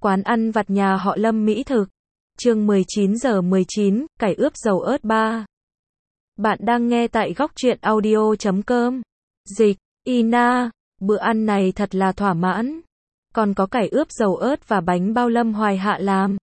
Quán ăn vặt nhà họ Lâm mỹ thực. Chương 19:19, cải ướp dầu ớt 3. Bạn đang nghe tại góc truyện audio.com. Dịch, Ina, bữa ăn này thật là thỏa mãn. Còn có cải ướp dầu ớt và bánh bao Lâm Hoài Hạ làm.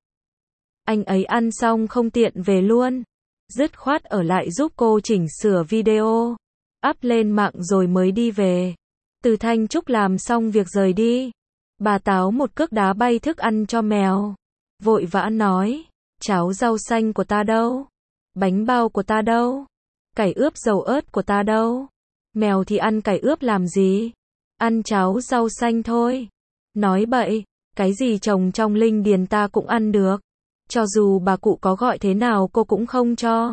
Anh ấy ăn xong không tiện về luôn. Dứt khoát ở lại giúp cô chỉnh sửa video, up lên mạng rồi mới đi về. Từ Thanh Trúc làm xong việc rời đi. Bà Táo một cước đá bay thức ăn cho mèo. Vội vã nói, cháo rau xanh của ta đâu? Bánh bao của ta đâu? Cải ướp dầu ớt của ta đâu? Mèo thì ăn cải ướp làm gì? Ăn cháo rau xanh thôi. Nói bậy, cái gì trồng trong linh điền ta cũng ăn được. Cho dù bà cụ có gọi thế nào cô cũng không cho.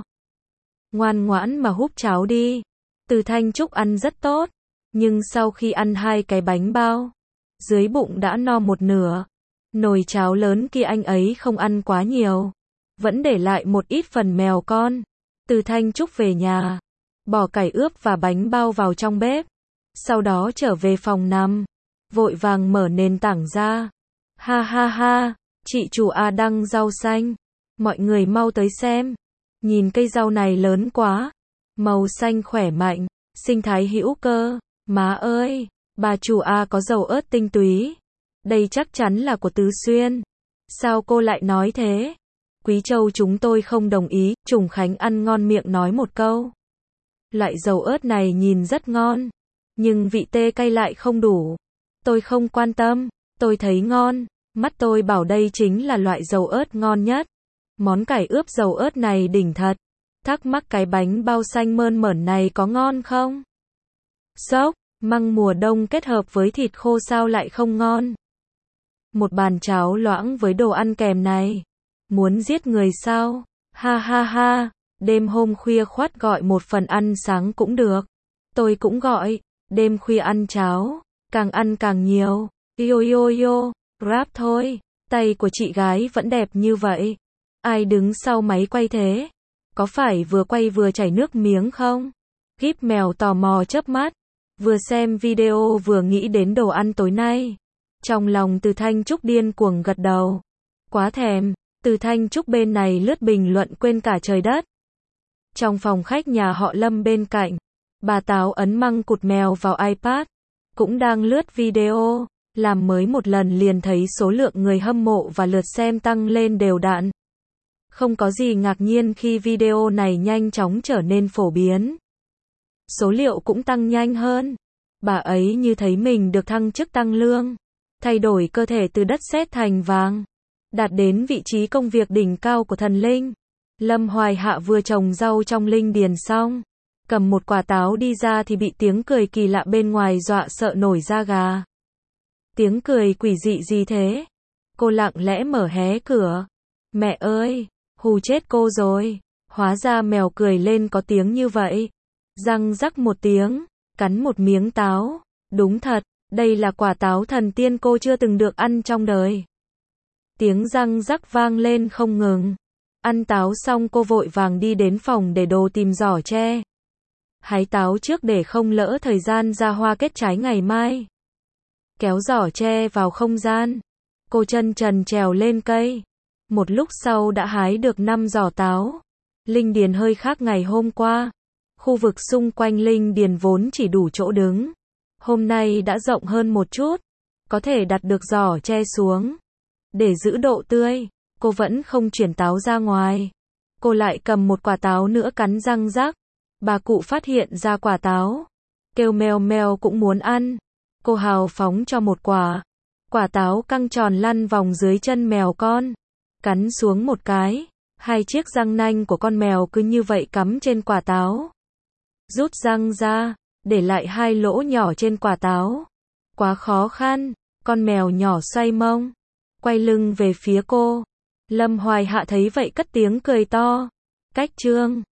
Ngoan ngoãn mà húp cháo đi. Từ Thanh Trúc ăn rất tốt. Nhưng sau khi ăn 2 cái bánh bao, dưới bụng đã no một nửa. Nồi cháo lớn kia anh ấy không ăn quá nhiều. Vẫn để lại một ít phần mèo con. Từ Thanh Trúc về nhà, bỏ cải ướp và bánh bao vào trong bếp. Sau đó trở về phòng nằm. Vội vàng mở nền tảng ra. Ha ha ha, chị chủ A đăng rau xanh. Mọi người mau tới xem. Nhìn cây rau này lớn quá. Màu xanh khỏe mạnh, sinh thái hữu cơ. Má ơi, bà chủ A có dầu ớt tinh túy. Đây chắc chắn là của Tứ Xuyên. Sao cô lại nói thế? Quý Châu chúng tôi không đồng ý. Trùng Khánh ăn ngon miệng nói một câu. Loại dầu ớt này nhìn rất ngon. Nhưng vị tê cay lại không đủ. Tôi không quan tâm. Tôi thấy ngon. Mắt tôi bảo đây chính là loại dầu ớt ngon nhất. Món cải ướp dầu ớt này đỉnh thật. Thắc mắc cái bánh bao xanh mơn mởn này có ngon không? Sốc, măng mùa đông kết hợp với thịt khô sao lại không ngon? Một bàn cháo loãng với đồ ăn kèm này. Muốn giết người sao? Ha ha ha, đêm hôm khuya khoắt gọi một phần ăn sáng cũng được. Tôi cũng gọi, đêm khuya ăn cháo, càng ăn càng nhiều. Yo yo yo, rap thôi, tay của chị gái vẫn đẹp như vậy. Ai đứng sau máy quay thế? Có phải vừa quay vừa chảy nước miếng không? Gíp mèo tò mò chớp mắt. Vừa xem video vừa nghĩ đến đồ ăn tối nay. Trong lòng Từ Thanh Trúc điên cuồng gật đầu. Quá thèm. Từ Thanh Trúc bên này lướt bình luận quên cả trời đất. Trong phòng khách nhà họ Lâm bên cạnh, bà Táo ấn măng cụt mèo vào iPad. Cũng đang lướt video. Làm mới một lần liền thấy số lượng người hâm mộ và lượt xem tăng lên đều đặn. Không có gì ngạc nhiên khi video này nhanh chóng trở nên phổ biến. Số liệu cũng tăng nhanh hơn. Bà ấy như thấy mình được thăng chức tăng lương. Thay đổi cơ thể từ đất sét thành vàng. Đạt đến vị trí công việc đỉnh cao của thần linh. Lâm Hoài Hạ vừa trồng rau trong linh điền xong. Cầm một quả táo đi ra thì bị tiếng cười kỳ lạ bên ngoài dọa sợ nổi da gà. Tiếng cười quỷ dị gì thế? Cô lặng lẽ mở hé cửa. Mẹ ơi, hù chết cô rồi. Hóa ra mèo cười lên có tiếng như vậy. Răng rắc một tiếng, cắn một miếng táo. Đúng thật, đây là quả táo thần tiên cô chưa từng được ăn trong đời. Tiếng răng rắc vang lên không ngừng. Ăn táo xong cô vội vàng đi đến phòng để đồ tìm giỏ tre. Hái táo trước để không lỡ thời gian ra hoa kết trái ngày mai. Kéo giỏ tre vào không gian. Cô chân trần trèo lên cây. Một lúc sau đã hái được 5 giỏ táo. Linh điền hơi khác ngày hôm qua. Khu vực xung quanh linh điền vốn chỉ đủ chỗ đứng. Hôm nay đã rộng hơn một chút. Có thể đặt được giỏ tre xuống. Để giữ độ tươi, cô vẫn không chuyển táo ra ngoài. Cô lại cầm một quả táo nữa cắn răng rắc. Bà cụ phát hiện ra quả táo. Kêu mèo mèo cũng muốn ăn. Cô hào phóng cho một quả. Quả táo căng tròn lăn vòng dưới chân mèo con. Cắn xuống một cái. 2 chiếc răng nanh của con mèo cứ như vậy cắm trên quả táo. Rút răng ra, để lại 2 lỗ nhỏ trên quả táo. Quá khó khăn, con mèo nhỏ xoay mông, quay lưng về phía cô. Lâm Hoài Hạ thấy vậy cất tiếng cười to. Cách chương